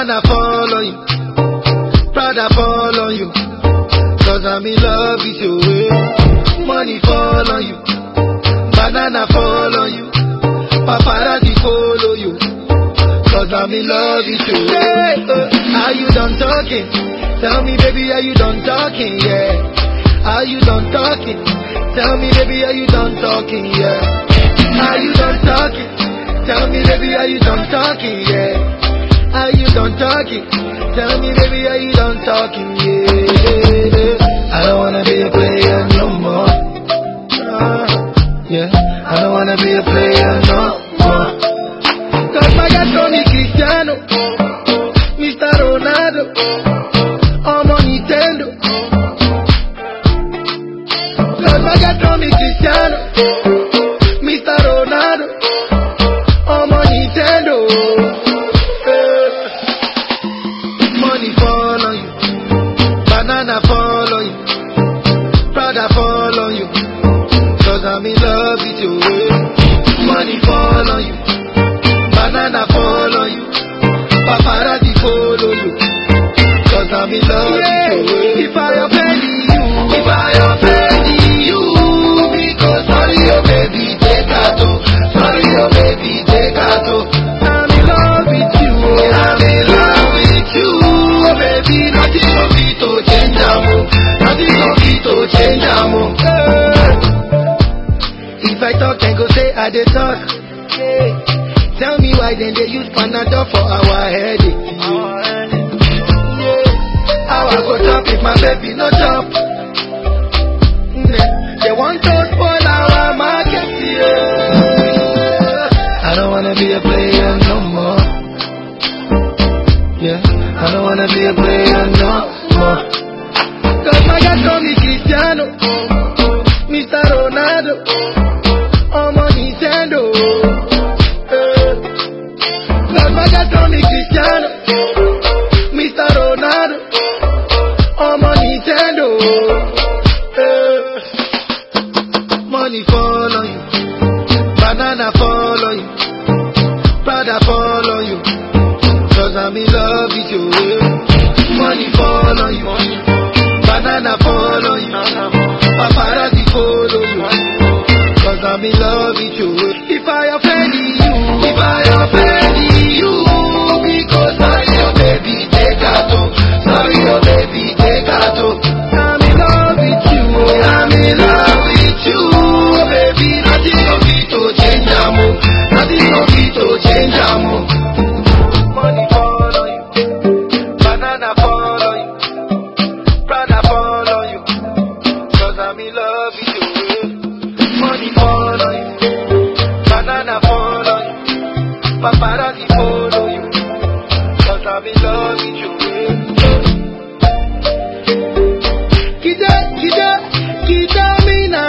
Banana fall on you, Prada fall on you, cause I'm in love with you. Money fall on you, banana fall on you, paparazzi follow you, cause I'm in love with you. Are you done talking? Tell me baby, are you done talking? Yeah. Are you done talking? Tell me baby, are you done talking? Yeah. Are you done talking? Tell me baby, are you done talking? Yeah. Are you done talking? Tell me baby, are you done talking? Yeah. I don't wanna be a player no more. Yeah. I don't wanna be a player no more. Cause my guy call me Cristiano, Mr. Ronaldo, I'm on Nintendo. Cause my guy call me Cristiano, Mr. Ronaldo, I'm on Nintendo. Money fall on you, banana fall on you, Prada fall on you, cause I'm in love with you. Money fall on you, banana fall on you, paparazzi follow you, cause I'm in love with you. If I offend you, if I offend you, because sorry oh baby, take a toe. Sorry oh baby, take a toe. I'm in love with you, I'm in love with you, oh baby, nothing of it to change amo, nothing of it to change amo. If I talk, then go say I dey talk. Tell me why then they use Panadol for our headache. How I go chop if my baby no chop? They want to spoil our market. I don't wanna be a player no more. Yeah, I don't wanna be a player no more. Cause my guy call me Cristiano, Mr. Ronaldo, I'm on Nintendo. Cause my guy call me Cristiano, Mr. Ronaldo, I'm on Nintendo. Money fall on you, banana fall on you, Prada fall on you, cause I'm in love with you. Money fall on you, banana fall on you, paparazzi follow you, cause I'm in love with you. If I offend you, if I offend you, because sorry oh baby, take a toe. Sorry oh baby, take a toe. I'm in love with you, I'm in love with you, oh baby, nothing of it to change amo, nothing of it to change amo. Money fall on you, banana fall on you, Prada fall on you, cause I'm in love with you. Money fall on you, banana fall on you, paparazzi follow you, cause I'm in love with you. Kita mina,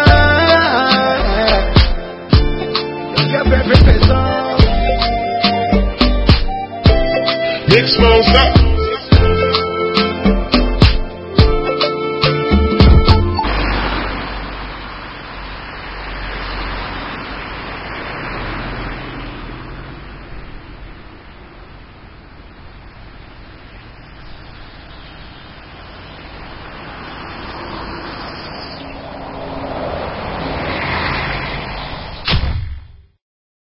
your favorite person. Big smoke up.